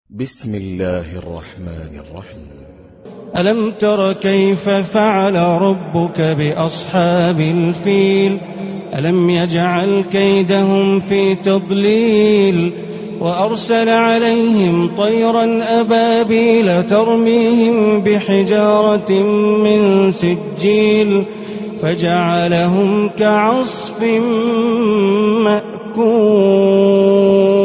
بسم الله الرحمن الرحيم. ألم تر كيف فعل ربك بأصحاب الفيل ألم يجعل كيدهم في تضليل وأرسل عليهم طيرا أبابيل ترميهم بحجارة من سجيل فجعلهم كعصف مأكول.